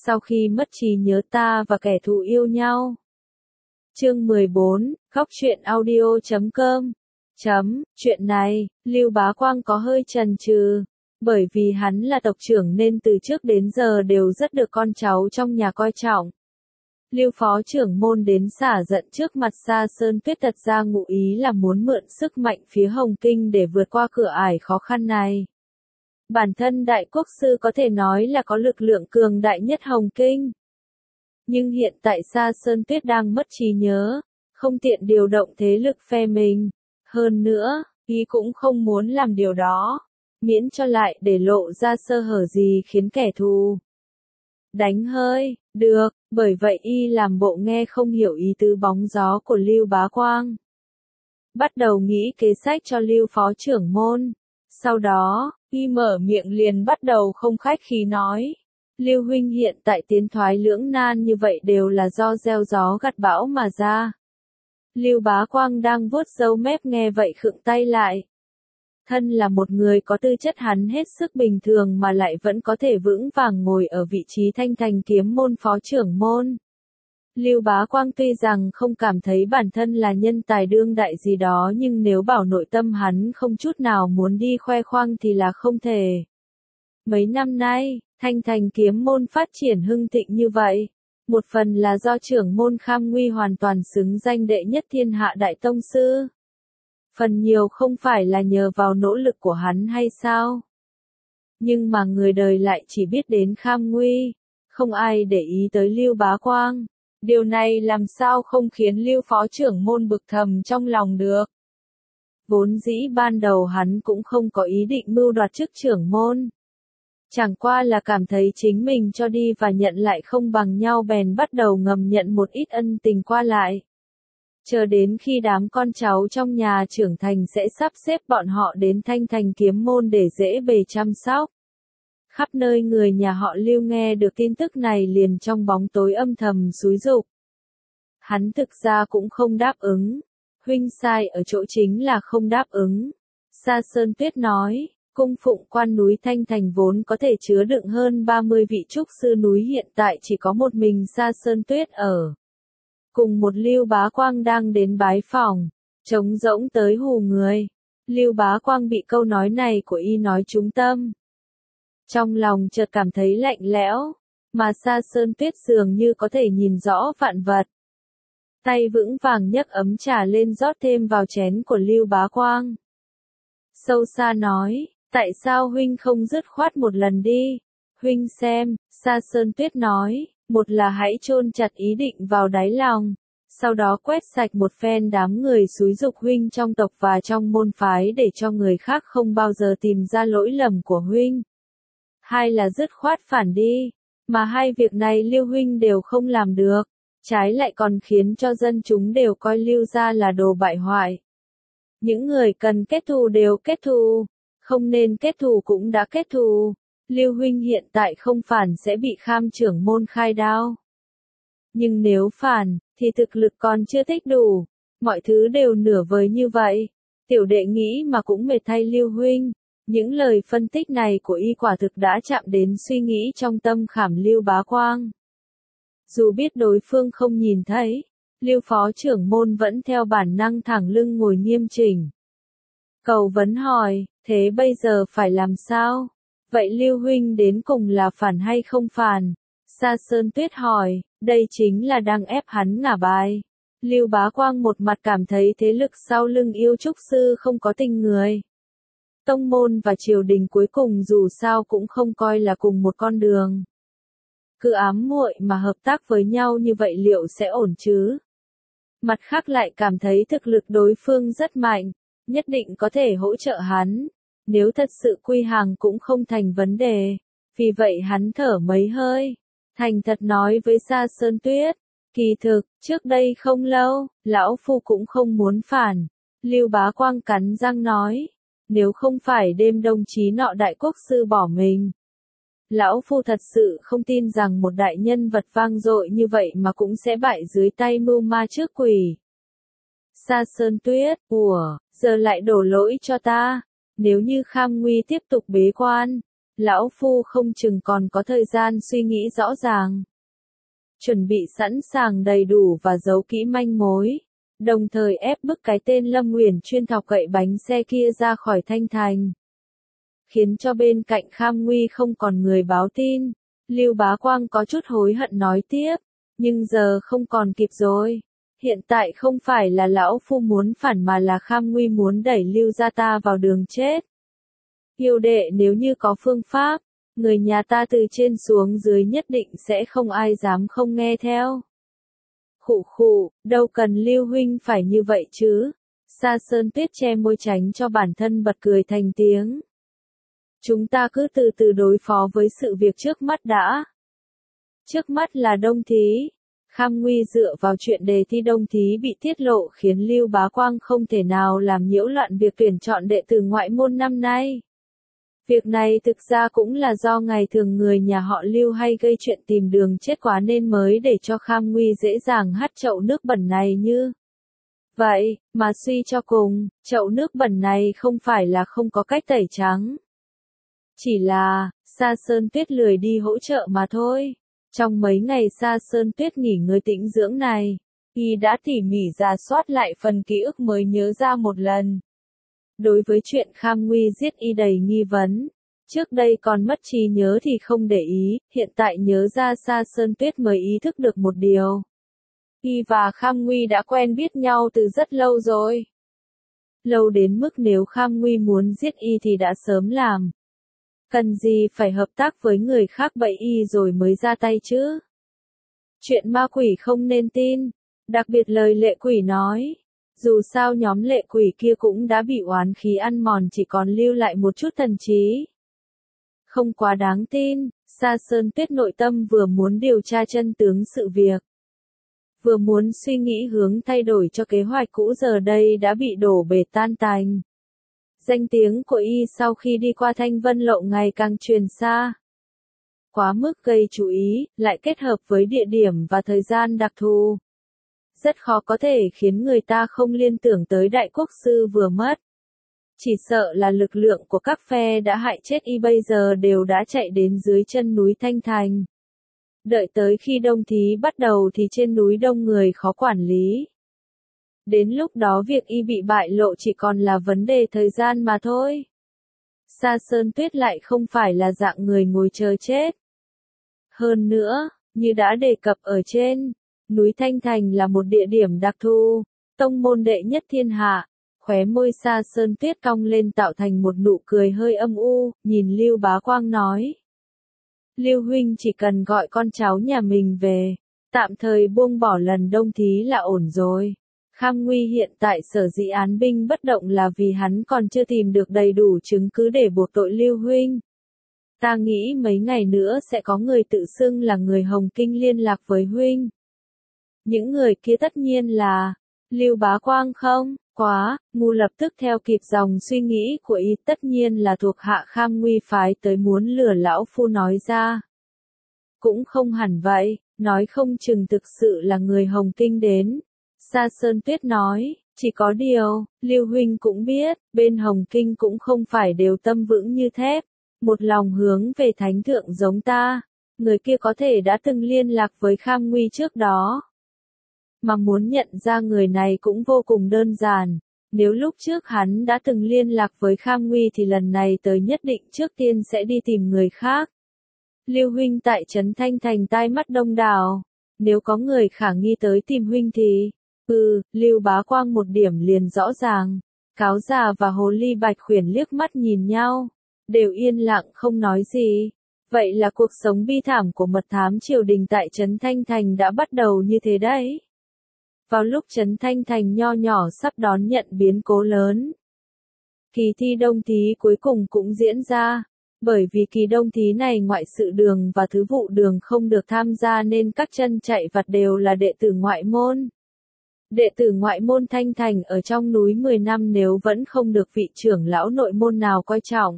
sau khi mất trí nhớ ta và kẻ thù yêu nhau. Chương 14, Góc truyện audio.com. Chuyện này, Lưu Bá Quang có hơi chần chừ, bởi vì hắn là tộc trưởng nên từ trước đến giờ đều rất được con cháu trong nhà coi trọng. Lưu phó trưởng môn đến xả giận trước mặt Sa Sơn Tuyết thật ra ngụ ý là muốn mượn sức mạnh phía Hồng Kinh để vượt qua cửa ải khó khăn này. Bản thân đại quốc sư có thể nói là có lực lượng cường đại nhất Hồng Kinh. Nhưng hiện tại Sa Sơn Tuyết đang mất trí nhớ, không tiện điều động thế lực phe mình. Hơn nữa, y cũng không muốn làm điều đó, miễn cho lại để lộ ra sơ hở gì khiến kẻ thù đánh hơi, được, bởi vậy y làm bộ nghe không hiểu ý tứ bóng gió của Lưu Bá Quang. Bắt đầu nghĩ kế sách cho Lưu phó trưởng môn, sau đó, y mở miệng liền bắt đầu không khách khí nói. Lưu huynh hiện tại tiến thoái lưỡng nan như vậy đều là do gieo gió gặt bão mà ra. Lưu Bá Quang đang vuốt râu mép nghe vậy khựng tay lại. Thân là một người có tư chất hắn hết sức bình thường mà lại vẫn có thể vững vàng ngồi ở vị trí Thanh Thành kiếm môn phó trưởng môn. Lưu Bá Quang tuy rằng không cảm thấy bản thân là nhân tài đương đại gì đó nhưng nếu bảo nội tâm hắn không chút nào muốn đi khoe khoang thì là không thể. Mấy năm nay, Thanh Thành kiếm môn phát triển hưng thịnh như vậy. Một phần là do trưởng môn Kham Nguy hoàn toàn xứng danh đệ nhất thiên hạ đại tông sư. Phần nhiều không phải là nhờ vào nỗ lực của hắn hay sao? Nhưng mà người đời lại chỉ biết đến Kham Nguy, không ai để ý tới Lưu Bá Quang. Điều này làm sao không khiến Lưu phó trưởng môn bực thầm trong lòng được. Vốn dĩ ban đầu hắn cũng không có ý định mưu đoạt chức trưởng môn. Chẳng qua là cảm thấy chính mình cho đi và nhận lại không bằng nhau bèn bắt đầu ngầm nhận một ít ân tình qua lại. Chờ đến khi đám con cháu trong nhà trưởng thành sẽ sắp xếp bọn họ đến Thanh Thành kiếm môn để dễ bề chăm sóc. Khắp nơi người nhà họ Lưu nghe được tin tức này liền trong bóng tối âm thầm xúi giục. Hắn thực ra cũng không đáp ứng. Huynh sai ở chỗ chính là không đáp ứng. Sa Sơn Tuyết nói. Cung phụng quan núi Thanh Thành vốn có thể chứa đựng hơn 30 vị trúc sư núi hiện tại chỉ có một mình Sa Sơn Tuyết ở. Cùng một Lưu Bá Quang đang đến bái phỏng, trống rỗng tới hù người. Lưu Bá Quang bị câu nói này của y nói trúng tâm. Trong lòng chợt cảm thấy lạnh lẽo, mà Sa Sơn Tuyết dường như có thể nhìn rõ vạn vật. Tay vững vàng nhấc ấm trà lên rót thêm vào chén của Lưu Bá Quang. Sâu xa nói. Tại sao huynh không dứt khoát một lần đi? Huynh xem, Sa Sơn Tuyết nói, một là hãy chôn chặt ý định vào đáy lòng, sau đó quét sạch một phen đám người xúi giục huynh trong tộc và trong môn phái để cho người khác không bao giờ tìm ra lỗi lầm của huynh. Hai là dứt khoát phản đi, mà hai việc này Lưu huynh đều không làm được, trái lại còn khiến cho dân chúng đều coi Lưu gia là đồ bại hoại. Những người cần kết thù đều kết thù. Không nên kết thù cũng đã kết thù. Lưu huynh hiện tại không phản sẽ bị Kham trưởng môn khai đao. Nhưng nếu phản, thì thực lực còn chưa thích đủ. Mọi thứ đều nửa vời như vậy. Tiểu đệ nghĩ mà cũng mệt thay Lưu huynh. Những lời phân tích này của y quả thực đã chạm đến suy nghĩ trong tâm khảm Lưu Bá Quang. Dù biết đối phương không nhìn thấy, Lưu phó trưởng môn vẫn theo bản năng thẳng lưng ngồi nghiêm chỉnh. Cầu vấn hỏi, thế bây giờ phải làm sao? Vậy Lưu huynh đến cùng là phản hay không phản? Sa Sơn Tuyết hỏi, đây chính là đang ép hắn ngả bài. Lưu Bá Quang một mặt cảm thấy thế lực sau lưng yêu trúc sư không có tình người. Tông môn và triều đình cuối cùng dù sao cũng không coi là cùng một con đường. Cứ ám muội mà hợp tác với nhau như vậy liệu sẽ ổn chứ? Mặt khác lại cảm thấy thực lực đối phương rất mạnh. Nhất định có thể hỗ trợ hắn, nếu thật sự quy hàng cũng không thành vấn đề, vì vậy hắn thở mấy hơi, thành thật nói với Sa Sơn Tuyết, kỳ thực, trước đây không lâu, lão phu cũng không muốn phản. Lưu Bá Quang cắn răng nói, nếu không phải đêm đồng chí nọ đại quốc sư bỏ mình. Lão phu thật sự không tin rằng một đại nhân vật vang dội như vậy mà cũng sẽ bại dưới tay mưu ma trước quỷ. Sa Sơn Tuyết, giờ lại đổ lỗi cho ta. Nếu như Kham Nguy tiếp tục bế quan, lão phu không chừng còn có thời gian suy nghĩ rõ ràng. Chuẩn bị sẵn sàng đầy đủ và giấu kỹ manh mối, đồng thời ép bức cái tên Lâm Uyển chuyên thọc cậy bánh xe kia ra khỏi Thanh Thành. Khiến cho bên cạnh Kham Nguy không còn người báo tin. Lưu Bá Quang có chút hối hận nói tiếp, nhưng giờ không còn kịp rồi. Hiện tại không phải là lão phu muốn phản mà là Kham Nguy muốn đẩy Lưu gia ta vào đường chết. Hiếu đệ nếu như có phương pháp, người nhà ta từ trên xuống dưới nhất định sẽ không ai dám không nghe theo. Khụ khụ, đâu cần Lưu huynh phải như vậy chứ. Sa Sơn Tuyết che môi tránh cho bản thân bật cười thành tiếng. Chúng ta cứ từ từ đối phó với sự việc trước mắt đã. Trước mắt là Đông Thí. Kham Nguy dựa vào chuyện đề thi Đông Thí bị tiết lộ khiến Lưu Bá Quang không thể nào làm nhiễu loạn việc tuyển chọn đệ tử ngoại môn năm nay. Việc này thực ra cũng là do ngày thường người nhà họ Lưu hay gây chuyện tìm đường chết quá nên mới để cho Kham Nguy dễ dàng hắt chậu nước bẩn này như. Vậy, mà suy cho cùng, chậu nước bẩn này không phải là không có cách tẩy trắng. Chỉ là, Sa Sơn Tuyết lười đi hỗ trợ mà thôi. Trong mấy ngày Sa Sơn Tuyết nghỉ ngơi tĩnh dưỡng này, y đã tỉ mỉ rà soát lại phần ký ức mới nhớ ra một lần. Đối với chuyện Kham Nguy giết y đầy nghi vấn, trước đây còn mất trí nhớ thì không để ý, hiện tại nhớ ra Sa Sơn Tuyết mới ý thức được một điều. Y và Kham Nguy đã quen biết nhau từ rất lâu rồi. Lâu đến mức nếu Kham Nguy muốn giết y thì đã sớm làm. Cần gì phải hợp tác với người khác bậy y rồi mới ra tay chứ? Chuyện ma quỷ không nên tin, đặc biệt lời lệ quỷ nói. Dù sao nhóm lệ quỷ kia cũng đã bị oán khí ăn mòn chỉ còn lưu lại một chút thần trí. Không quá đáng tin, Sa Sơn Tuyết nội tâm vừa muốn điều tra chân tướng sự việc. Vừa muốn suy nghĩ hướng thay đổi cho kế hoạch cũ giờ đây đã bị đổ bể tan tành. Danh tiếng của y sau khi đi qua Thanh Vân Lộ ngày càng truyền xa. Quá mức gây chú ý, lại kết hợp với địa điểm và thời gian đặc thù. Rất khó có thể khiến người ta không liên tưởng tới đại quốc sư vừa mất. Chỉ sợ là lực lượng của các phe đã hại chết y bây giờ đều đã chạy đến dưới chân núi Thanh Thành. Đợi tới khi Đông Thí bắt đầu thì trên núi đông người khó quản lý. Đến lúc đó việc y bị bại lộ chỉ còn là vấn đề thời gian mà thôi. Sa Sơn Tuyết lại không phải là dạng người ngồi chờ chết. Hơn nữa, như đã đề cập ở trên, núi Thanh Thành là một địa điểm đặc thù, tông môn đệ nhất thiên hạ. Khóe môi Sa Sơn Tuyết cong lên tạo thành một nụ cười hơi âm u, nhìn Lưu Bá Quang nói. Lưu huynh chỉ cần gọi con cháu nhà mình về, tạm thời buông bỏ lần Đông Thí là ổn rồi. Kham Nguy hiện tại sở dĩ án binh bất động là vì hắn còn chưa tìm được đầy đủ chứng cứ để buộc tội Lưu huynh. Ta nghĩ mấy ngày nữa sẽ có người tự xưng là người Hồng Kinh liên lạc với huynh. Những người kia tất nhiên là Lưu Bá Quang không? Quá, ngu lập tức theo kịp dòng suy nghĩ của y, tất nhiên là thuộc hạ Kham Nguy phái tới muốn lừa lão phu nói ra. Cũng không hẳn vậy, nói không chừng thực sự là người Hồng Kinh đến. Sa Sơn Tuyết nói, chỉ có điều, Lưu huynh cũng biết, bên Hồng Kinh cũng không phải đều tâm vững như thép, một lòng hướng về thánh thượng giống ta. Người kia có thể đã từng liên lạc với Kham Nguy trước đó. Mà muốn nhận ra người này cũng vô cùng đơn giản. Nếu lúc trước hắn đã từng liên lạc với Kham Nguy thì lần này tới nhất định trước tiên sẽ đi tìm người khác. Lưu huynh tại trấn Thanh Thành tai mắt đông đảo. Nếu có người khả nghi tới tìm huynh thì... Lưu Bá Quang một điểm liền rõ ràng. Cáo già và hồ ly bạch khuyển liếc mắt nhìn nhau. Đều yên lặng không nói gì. Vậy là cuộc sống bi thảm của mật thám triều đình tại trấn Thanh Thành đã bắt đầu như thế đấy. Vào lúc trấn Thanh Thành nho nhỏ sắp đón nhận biến cố lớn. Kỳ thi Đông Thí cuối cùng cũng diễn ra. Bởi vì kỳ Đông Thí này ngoại sự đường và thứ vụ đường không được tham gia nên các chân chạy vặt đều là đệ tử ngoại môn. Đệ tử ngoại môn Thanh Thành ở trong núi 10 năm nếu vẫn không được vị trưởng lão nội môn nào coi trọng.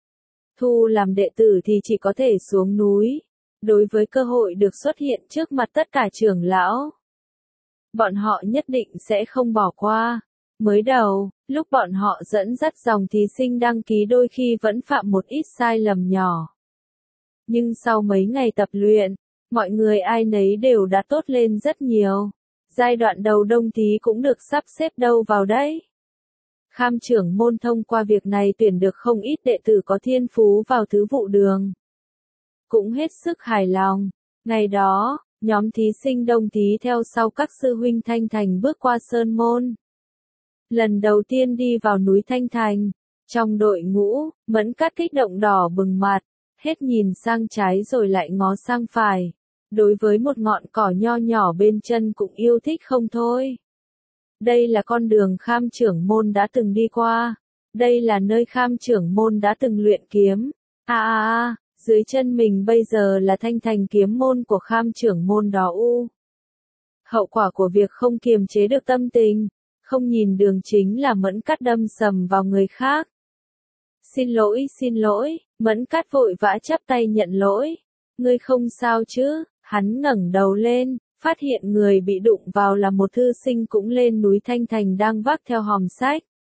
Thu làm đệ tử thì chỉ có thể xuống núi. Đối với cơ hội được xuất hiện trước mặt tất cả trưởng lão, bọn họ nhất định sẽ không bỏ qua. Mới đầu, lúc bọn họ dẫn dắt dòng thí sinh đăng ký đôi khi vẫn phạm một ít sai lầm nhỏ. Nhưng sau mấy ngày tập luyện, mọi người ai nấy đều đã tốt lên rất nhiều. Giai đoạn đầu đông thí cũng được sắp xếp đâu vào đấy. Kham trưởng môn thông qua việc này tuyển được không ít đệ tử có thiên phú vào thứ vụ đường. Cũng hết sức hài lòng. Ngày đó, nhóm thí sinh đông thí theo sau các sư huynh Thanh Thành bước qua sơn môn. Lần đầu tiên đi vào núi Thanh Thành, trong đội ngũ, Mẫn Cát kích động đỏ bừng mặt, hết nhìn sang trái rồi lại ngó sang phải. Đối với một ngọn cỏ nho nhỏ bên chân cũng yêu thích không thôi. Đây là con đường Kham trưởng môn đã từng đi qua. Đây là nơi Kham trưởng môn đã từng luyện kiếm. Dưới chân mình bây giờ là Thanh Thành kiếm môn của Kham trưởng môn đó u. Hậu quả của việc không kiềm chế được tâm tình, không nhìn đường chính là Mẫn Cát đâm sầm vào người khác. Xin lỗi, Mẫn Cát vội vã chắp tay nhận lỗi. Ngươi không sao chứ? Hắn ngẩng đầu lên, phát hiện người bị đụng vào là một thư sinh cũng lên núi Thanh Thành đang vác theo hòm sách.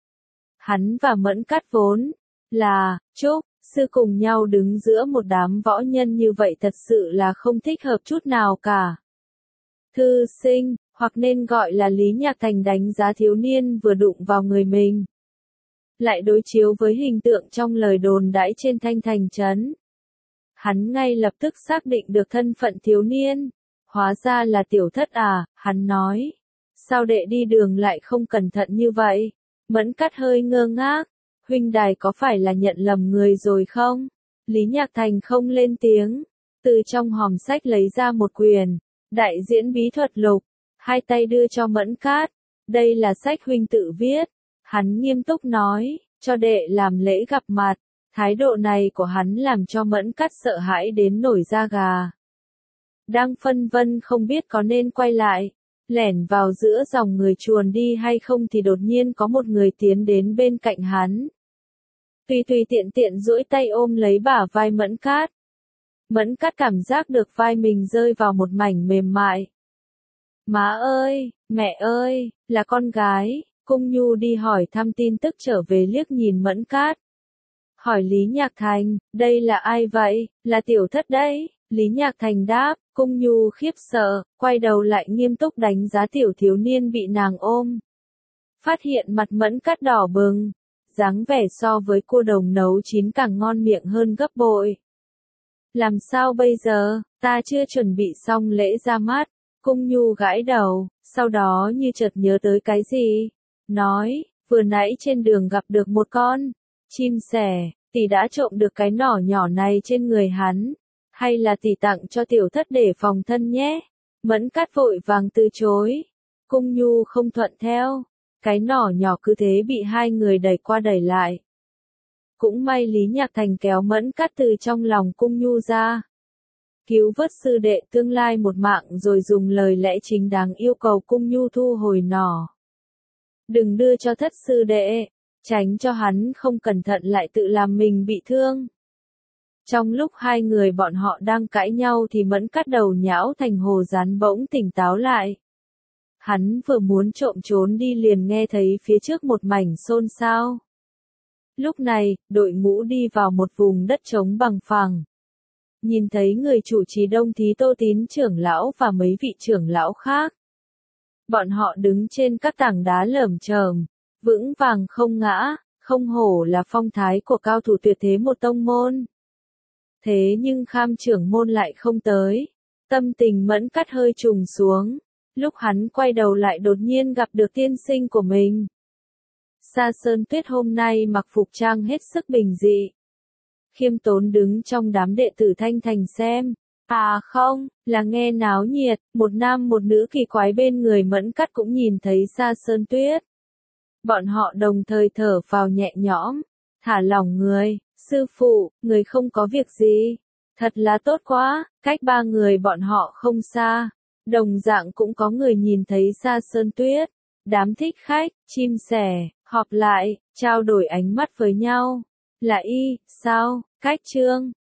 Hắn và Mẫn Cát vốn là Trúc sư cùng nhau đứng giữa một đám võ nhân như vậy thật sự là không thích hợp chút nào cả. Thư sinh, hoặc nên gọi là Lý Nhạc Thành đánh giá thiếu niên vừa đụng vào người mình. Lại đối chiếu với hình tượng trong lời đồn đãi trên Thanh Thành trấn. Hắn ngay lập tức xác định được thân phận thiếu niên. Hóa ra là Tiểu Thất à, hắn nói. Sao đệ đi đường lại không cẩn thận như vậy? Mẫn Cát hơi ngơ ngác. Huynh đài có phải là nhận lầm người rồi không? Lý Nhạc Thành không lên tiếng. Từ trong hòm sách lấy ra một quyển. Đại diễn bí thuật lục. Hai tay đưa cho Mẫn Cát. Đây là sách huynh tự viết. Hắn nghiêm túc nói, cho đệ làm lễ gặp mặt. Thái độ này của hắn làm cho Mẫn Cát sợ hãi đến nổi da gà. Đang phân vân không biết có nên quay lại, lẻn vào giữa dòng người chuồn đi hay không thì đột nhiên có một người tiến đến bên cạnh hắn. Tùy tiện duỗi tay ôm lấy bả vai Mẫn Cát. Mẫn Cát cảm giác được vai mình rơi vào một mảnh mềm mại. Má ơi, mẹ ơi, là con gái. Cung Nhu đi hỏi thăm tin tức trở về liếc nhìn Mẫn Cát. Hỏi Lý Nhạc Thành, đây là ai vậy? Là Tiểu Thất đấy. Lý Nhạc Thành đáp, Cung Nhu khiếp sợ, quay đầu lại nghiêm túc đánh giá tiểu thiếu niên bị nàng ôm. Phát hiện mặt Mẫn Cát đỏ bừng, dáng vẻ so với cua đồng nấu chín càng ngon miệng hơn gấp bội. Làm sao bây giờ, ta chưa chuẩn bị xong lễ ra mắt. Cung Nhu gãi đầu, sau đó như chợt nhớ tới cái gì. Nói, vừa nãy trên đường gặp được một con chim sẻ, tỷ đã trộm được cái nỏ nhỏ này trên người hắn. Hay là tỷ tặng cho Tiểu Thất để phòng thân nhé. Mẫn Cát vội vàng từ chối. Cung Nhu không thuận theo. Cái nỏ nhỏ cứ thế bị hai người đẩy qua đẩy lại. Cũng may Lý Nhạc Thành kéo Mẫn Cát từ trong lòng Cung Nhu ra. Cứu vớt sư đệ tương lai một mạng rồi dùng lời lẽ chính đáng yêu cầu Cung Nhu thu hồi nỏ. Đừng đưa cho Thất sư đệ, tránh cho hắn không cẩn thận lại tự làm mình bị thương. Trong lúc hai người bọn họ đang cãi nhau thì Mẫn Cát đầu nhão thành hồ rán bỗng tỉnh táo lại. Hắn vừa muốn trộm trốn đi liền nghe thấy phía trước một mảnh xôn xao. Lúc này, đội ngũ đi vào một vùng đất trống bằng phẳng. Nhìn thấy người chủ trì đông thí Tô Tín trưởng lão và mấy vị trưởng lão khác. Bọn họ đứng trên các tảng đá lởm chởm, vững vàng không ngã, không hổ là phong thái của cao thủ tuyệt thế một tông môn. Thế nhưng Kham trưởng môn lại không tới. Tâm tình Mẫn Cát hơi trùng xuống. Lúc hắn quay đầu lại đột nhiên gặp được tiên sinh của mình. Sa Sơn Tuyết hôm nay mặc phục trang hết sức bình dị. Khiêm tốn đứng trong đám đệ tử Thanh Thành xem. À không, là nghe náo nhiệt, một nam một nữ kỳ quái bên người Mẫn Cát cũng nhìn thấy Sa Sơn Tuyết. Bọn họ đồng thời thở phào nhẹ nhõm, thả lỏng người. Sư phụ, người không có việc gì. Thật là tốt quá, cách ba người bọn họ không xa. Đồng dạng cũng có người nhìn thấy Sa Sơn Tuyết. Đám thích khách, chim sẻ, họp lại, trao đổi ánh mắt với nhau. Là y, sao, cách trương,